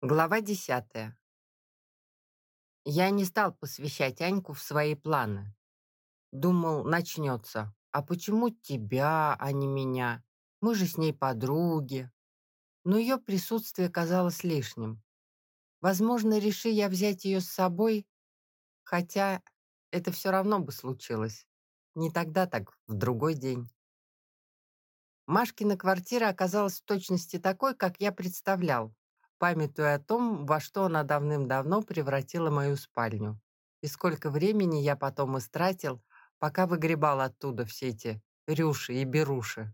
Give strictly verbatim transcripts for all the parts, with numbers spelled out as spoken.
Глава десятая. Я не стал посвящать Аньку в свои планы. Думал, начнется. А почему тебя, а не меня? Мы же с ней подруги. Но ее присутствие казалось лишним. Возможно, реши я взять ее с собой, хотя это все равно бы случилось. Не тогда, так в другой день. Машкина квартира оказалась в точности такой, как я представлял, памятуя о том, во что она давным-давно превратила мою спальню. И сколько времени я потом истратил, пока выгребал оттуда все эти рюши и беруши.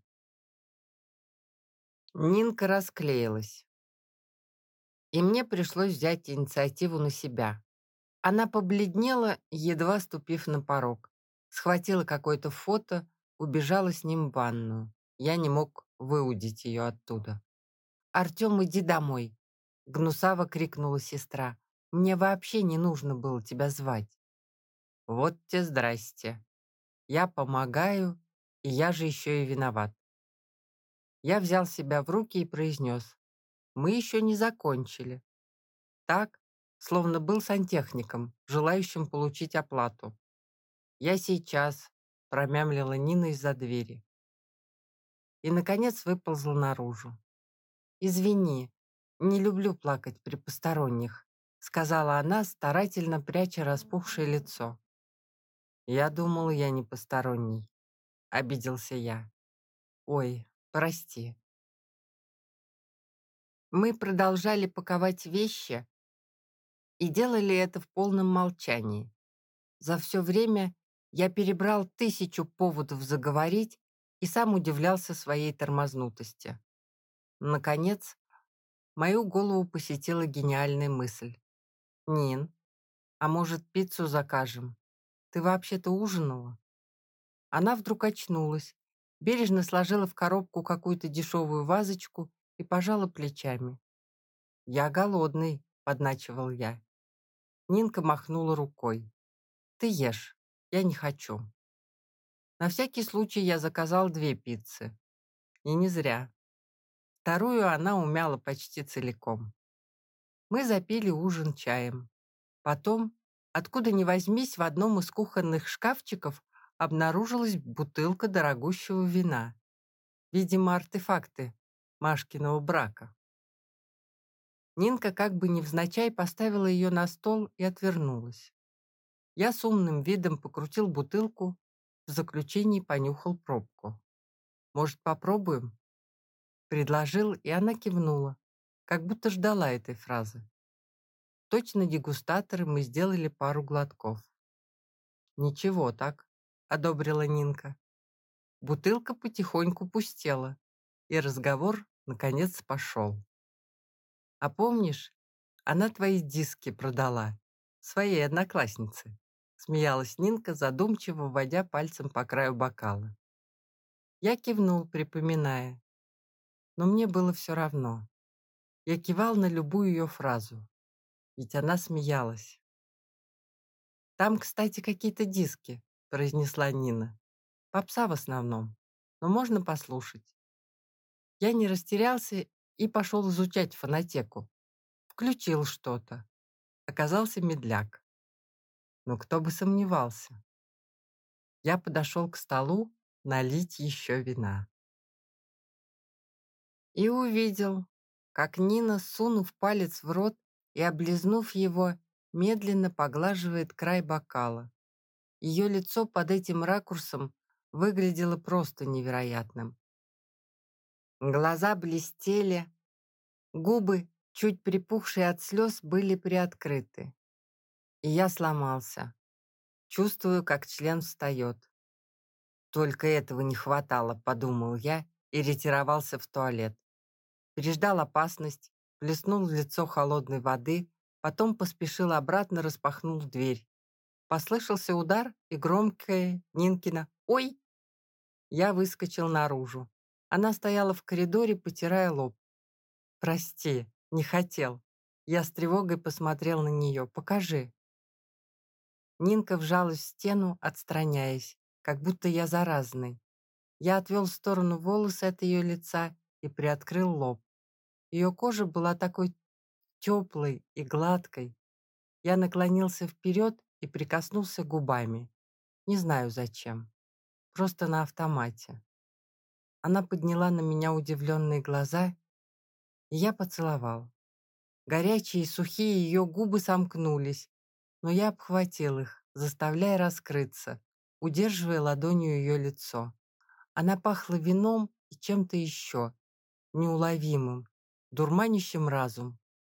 Нинка расклеилась, и мне пришлось взять инициативу на себя. Она побледнела, едва ступив на порог. Схватила какое-то фото, убежала с ним в ванную. Я не мог выудить ее оттуда. «Артем, иди домой!» — гнусаво крикнула сестра. «Мне вообще не нужно было тебя звать». «Вот те здрасте. Я помогаю, и я же еще и виноват». Я взял себя в руки и произнес. «Мы еще не закончили». Так, словно был сантехником, желающим получить оплату. «Я сейчас», — промямлила Нина из-за двери. И, наконец, выползла наружу. «Извини, не люблю плакать при посторонних», — сказала она, старательно пряча распухшее лицо. «Я думал, я не посторонний», — обиделся я. «Ой, прости». Мы продолжали паковать вещи и делали это в полном молчании. За все время я перебрал тысячу поводов заговорить и сам удивлялся своей тормознутости. Наконец, мою голову посетила гениальная мысль. «Нин, а может, пиццу закажем? Ты вообще-то ужинала?» Она вдруг очнулась, бережно сложила в коробку какую-то дешевую вазочку и пожала плечами. «Я голодный», — подначивал я. Нинка махнула рукой. «Ты ешь, я не хочу». На всякий случай я заказал две пиццы. И не зря. Вторую она умяла почти целиком. Мы запили ужин чаем. Потом, откуда ни возьмись, в одном из кухонных шкафчиков обнаружилась бутылка дорогущего вина. Видимо, артефакты Машкиного брака. Нинка как бы невзначай поставила ее на стол и отвернулась. Я с умным видом покрутил бутылку, в заключении понюхал пробку. «Может, попробуем?» Предложил, и она кивнула, как будто ждала этой фразы. Точно дегустаторы мы сделали пару глотков. «Ничего так», — одобрила Нинка. Бутылка потихоньку пустела, и разговор, наконец, пошел. «А помнишь, она твои диски продала, своей однокласснице?» Смеялась Нинка, задумчиво водя пальцем по краю бокала. Я кивнул, припоминая, но мне было все равно. Я кивал на любую ее фразу, ведь она смеялась. «Там, кстати, какие-то диски», — произнесла Нина. «Попса в основном, но можно послушать». Я не растерялся и пошел изучать фонотеку. Включил что-то. Оказался медляк. Но кто бы сомневался. Я подошел к столу налить еще вина. И увидел, как Нина, сунув палец в рот и облизнув его, медленно поглаживает край бокала. Ее лицо под этим ракурсом выглядело просто невероятным. Глаза блестели, губы, чуть припухшие от слез, были приоткрыты. И я сломался. Чувствую, как член встает. Только этого не хватало, подумал я и ретировался в туалет. Переждал опасность, плеснул в лицо холодной воды, потом поспешил обратно, распахнул дверь. Послышался удар и громкое Нинкино «Ой!». Я выскочил наружу. Она стояла в коридоре, потирая лоб. «Прости, не хотел». Я с тревогой посмотрел на нее. «Покажи». Нинка вжалась в стену, отстраняясь, как будто я заразный. Я отвел в сторону волосы от ее лица и приоткрыл лоб. Ее кожа была такой теплой и гладкой, я наклонился вперед и прикоснулся губами. Не знаю зачем, просто на автомате. Она подняла на меня удивленные глаза, и я поцеловал. Горячие и сухие ее губы сомкнулись, но я обхватил их, заставляя раскрыться, удерживая ладонью ее лицо. Она пахла вином и чем-то еще, неуловимым, дурманящим разум.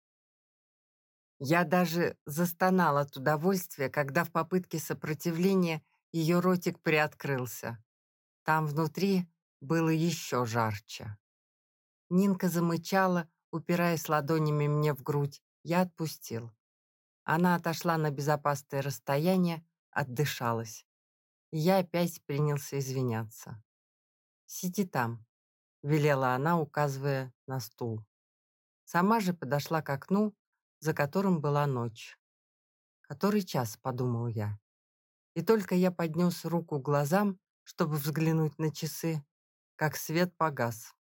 Я даже застонал от удовольствия, когда в попытке сопротивления ее ротик приоткрылся. Там внутри было еще жарче. Нинка замычала, упираясь ладонями мне в грудь. Я отпустил. Она отошла на безопасное расстояние, отдышалась. И я опять принялся извиняться. «Сиди там», — велела она, указывая на стул. Сама же подошла к окну, за которым была ночь. «Который час?» — подумал я. И только я поднес руку к глазам, чтобы взглянуть на часы, как свет погас.